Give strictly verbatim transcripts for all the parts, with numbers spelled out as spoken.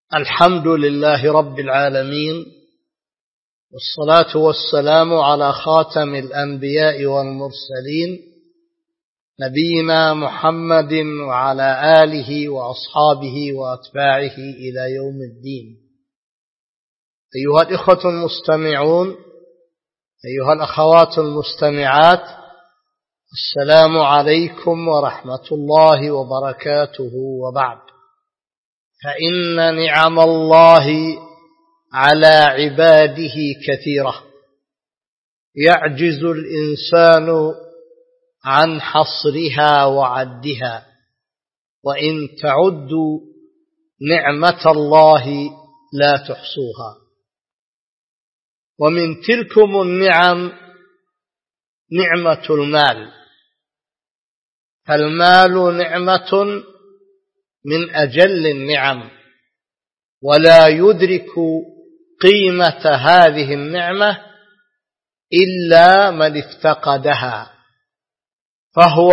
الحمد لله رب العالمين، والصلاة والسلام على خاتم الأنبياء والمرسلين نبينا محمد وعلى آله وأصحابه وأتباعه إلى يوم الدين. أيها الإخوة المستمعون، أيها الأخوات المستمعات، السلام عليكم ورحمة الله وبركاته. وبعد، فإن نعم الله على عباده كثيرة يعجز الإنسان عن حصرها وعدها، وإن تعدوا نعمة الله لا تحصوها. ومن تلكم النعم نعمة المال، فالمال نعمة من أجل النعم، ولا يدرك قيمة هذه النعمة إلا من افتقدها، فهو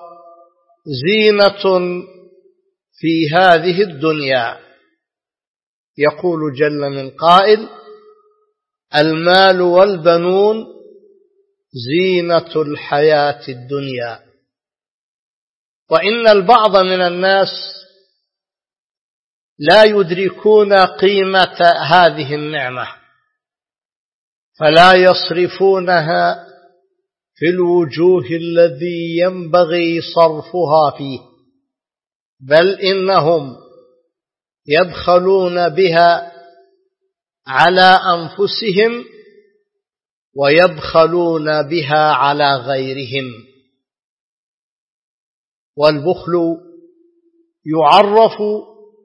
زينة في هذه الدنيا. يقول جل من قائل: المال والبنون زينة الحياة الدنيا. وإن البعض من الناس لا يدركون قيمة هذه النعمة، فلا يصرفونها في الوجوه الذي ينبغي صرفها فيه، بل إنهم يبخلون بها على أنفسهم ويبخلون بها على غيرهم. والبخل يعرف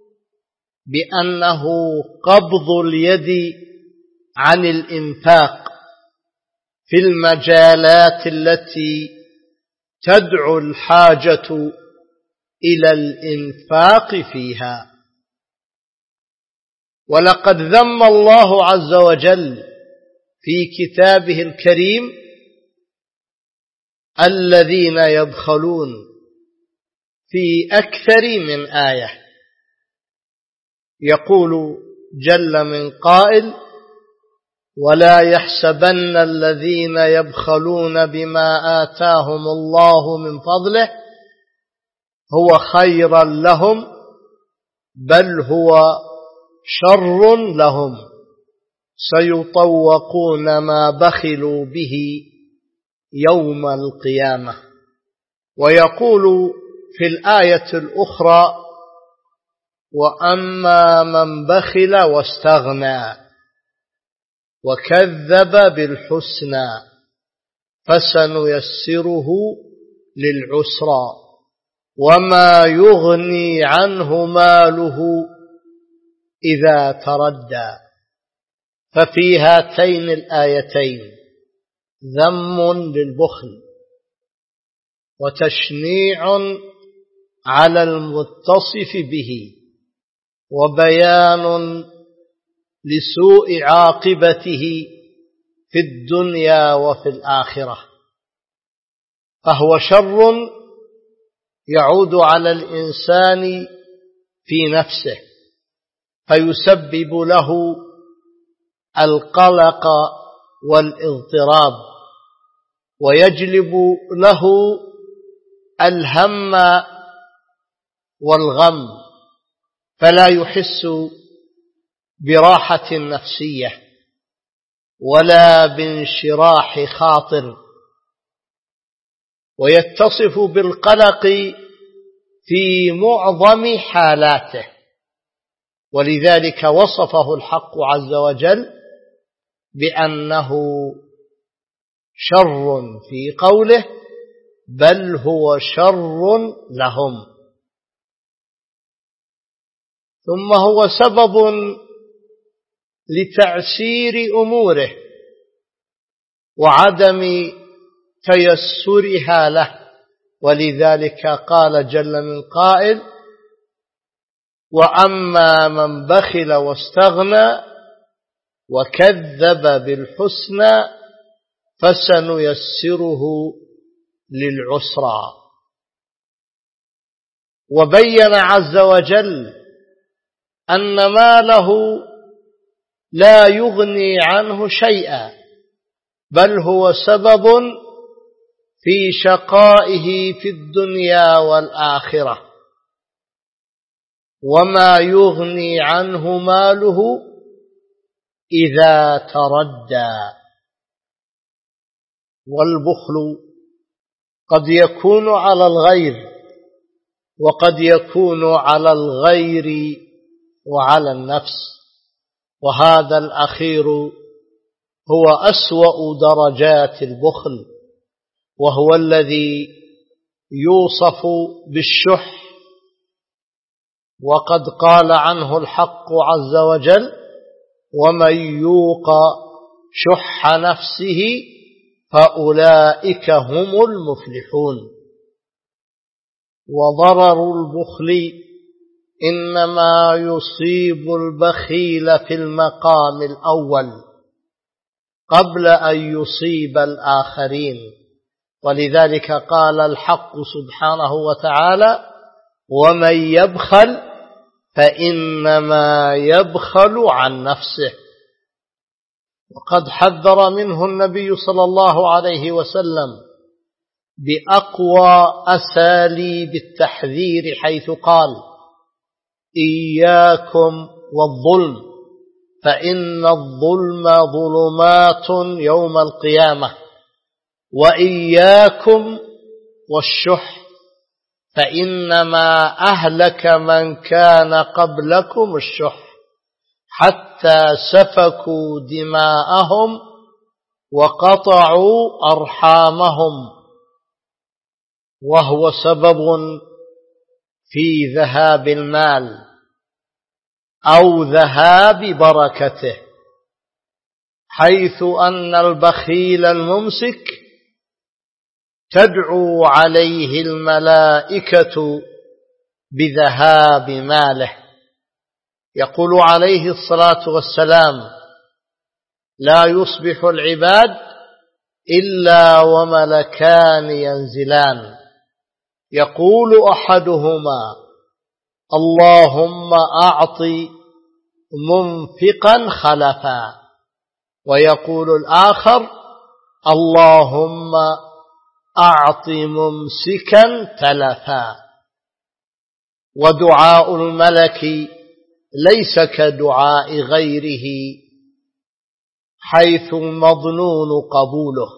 بأنه قبض اليد عن الإنفاق في المجالات التي تدعو الحاجة إلى الإنفاق فيها. ولقد ذم الله عز وجل في كتابه الكريم الذين يبخلون في أكثر من آية. يقول جل من قائل: ولا يحسبن الذين يبخلون بما آتاهم الله من فضله هو خيرا لهم بل هو شر لهم سيطوقون ما بخلوا به يوم القيامة. ويقول في الآية الأخرى: وأما من بخل واستغنى وكذب بالحسنى فسنيسره للعسرى وما يغني عنه ماله إذا تردى. ففي هاتين الآيتين ذم للبخل وتشنيع على المتصف به، وبيان لسوء عاقبته في الدنيا وفي الآخرة. فهو شر يعود على الإنسان في نفسه، فيسبب له القلق والاضطراب، ويجلب له الهم والغم، فلا يحس براحة نفسية ولا بانشراح خاطر، ويتصف بالقلق في معظم حالاته. ولذلك وصفه الحق عز وجل بأنه شر في قوله: بل هو شر لهم. ثم هو سبب لتعسير أموره وعدم تيسرها له. ولذلك قال جل من قائل: وأما من بخل واستغنى وكذب بالحسنى فسنيسره للعسرى. وبين عز وجل أن ماله لا يغني عنه شيئا، بل هو سبب في شقائه في الدنيا والآخرة. وما يغني عنه ماله إذا تردى. والبخل قد يكون على الغير، وقد يكون على الغير وعلى النفس، وهذا الأخير هو أسوأ درجات البخل، وهو الذي يوصف بالشح. وقد قال عنه الحق عز وجل: ومن يوق شح نفسه فأولئك هم المفلحون. وضرر البخل إنما يصيب البخيل في المقام الأول قبل أن يصيب الآخرين، ولذلك قال الحق سبحانه وتعالى: ومن يبخل فإنما يبخل عن نفسه. وقد حذر منه النبي صلى الله عليه وسلم بأقوى أساليب التحذير، حيث قال: إياكم والظلم فإن الظلم ظلمات يوم القيامة، وإياكم والشح فإنما أهلك من كان قبلكم الشح، حتى سفكوا دماءهم وقطعوا أرحامهم، وهو سبب في ذهاب المال أو ذهاب بركته، حيث أن البخيل الممسك تدعو عليه الملائكة بذهاب ماله. يقول عليه الصلاة والسلام: لا يصبح العباد إلا وملكان ينزلان، يقول أحدهما: اللهم أعط منفقا خلفا، ويقول الآخر: اللهم أعط ممسكا تلفا. ودعاء الملك ليس كدعاء غيره، حيث مظنون قبوله.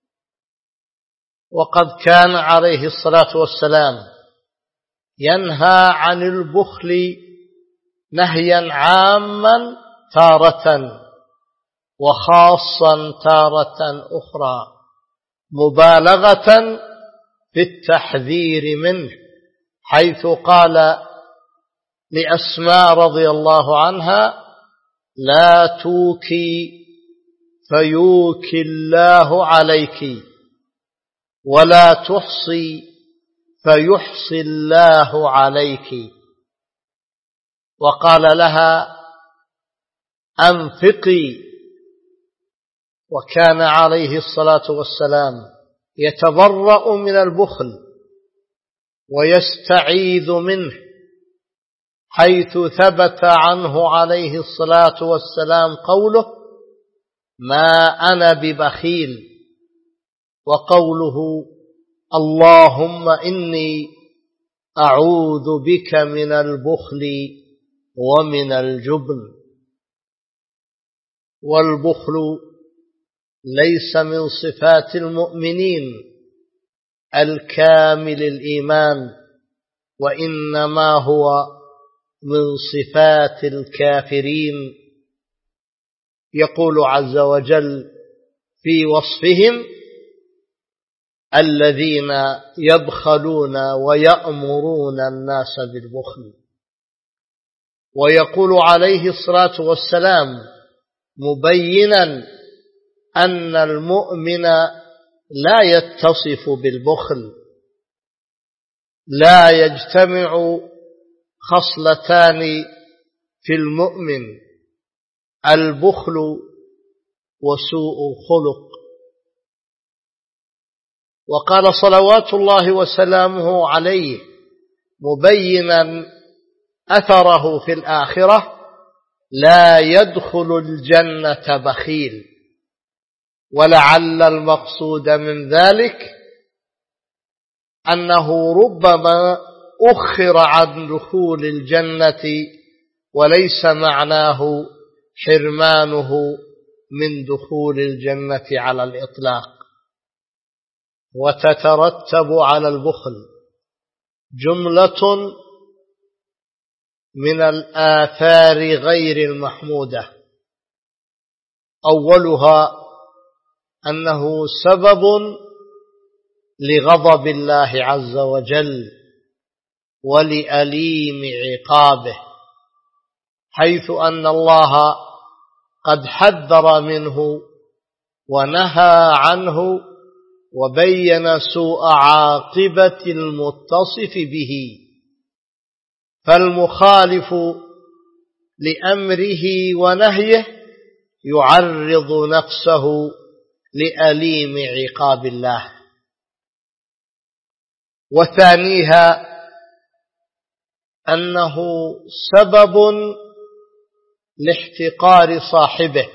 وقد كان عليه الصلاة والسلام ينهى عن البخل نهيا عاما تارة، وخاصا تارة أخرى، مبالغة في التحذير منه، حيث قال لأسماء رضي الله عنها: لا توكي فيوكي الله عليك، ولا تحصي فيحصي الله عليك. وقال لها: أنفقي. وكان عليه الصلاة والسلام يتبرأ من البخل ويستعيذ منه، حيث ثبت عنه عليه الصلاة والسلام قوله: ما أنا ببخيل، وقوله: اللهم إني أعوذ بك من البخل ومن الجبن. والبخل ليس من صفات المؤمنين الكامل الإيمان، وإنما هو من صفات الكافرين. يقول عز وجل في وصفهم: الذين يبخلون ويأمرون الناس بالبخل. ويقول عليه الصلاة والسلام مبينا أن المؤمن لا يتصف بالبخل: لا يجتمع خصلتان في المؤمن: البخل وسوء الخلق. وقال صلوات الله وسلامه عليه مبينا أثره في الآخرة لا يدخل الجنة بخيل. ولعل المقصود من ذلك أنه ربما أخر عن دخول الجنة وليس معناه حرمانه من دخول الجنة على الإطلاق. وتترتب على البخل جملة من الآثار غير المحمودة. أولها أنه سبب لغضب الله عز وجل ولأليم عقابه، حيث أن الله قد حذر منه ونهى عنه وبين سوء عاقبة المتصف به، فالمخالف لأمره ونهيه يعرض نفسه لأليم عقاب الله. وثانيها أنه سبب لاحتقار صاحبه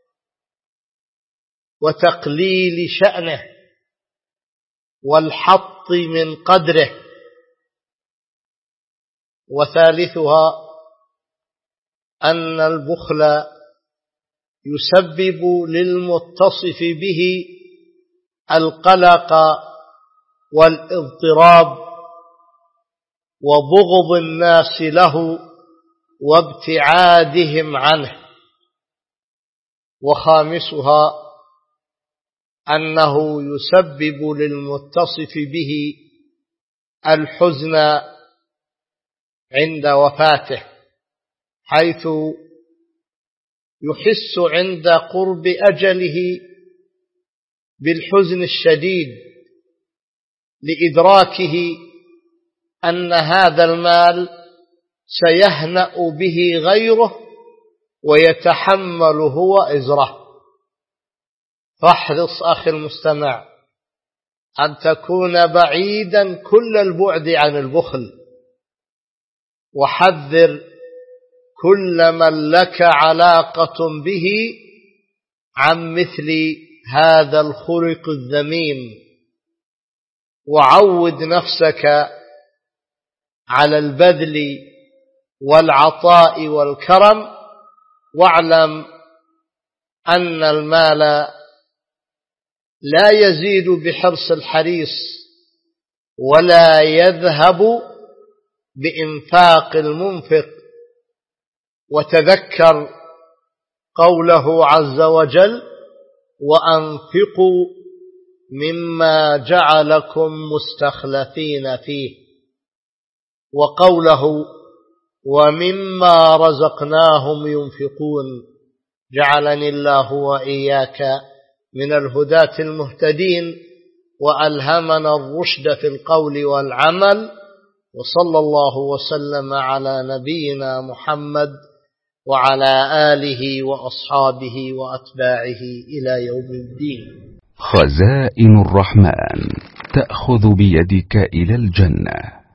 وتقليل شأنه والحط من قدره. وثالثها أن البخل يسبب للمتصف به القلق والاضطراب وبغض الناس له وابتعادهم عنه. وخامسها أنه يسبب للمتصف به الحزن عند وفاته، حيث يحس عند قرب أجله بالحزن الشديد لإدراكه أن هذا المال سيهنأ به غيره ويتحمل هو إزره. فاحرص أخي المستمع أن تكون بعيدا كل البعد عن البخل، وحذر كل من لك علاقة به عن مثل هذا الخلق الذميم، وعود نفسك على البذل والعطاء والكرم، واعلم أن المال لا يزيد بحرص الحريص ولا يذهب بإنفاق المنفق. وتذكر قوله عز وجل: وأنفقوا مما جعلكم مستخلفين فيه، وقوله: ومما رزقناهم ينفقون. جعلني الله وإياك من الهداة المهتدين، وألهمنا الرشد في القول والعمل. وصلى الله وسلم على نبينا محمد وعلى آله وأصحابه وأتباعه إلى يوم الدين. خزائن الرحمن تأخذ بيدك إلى الجنة.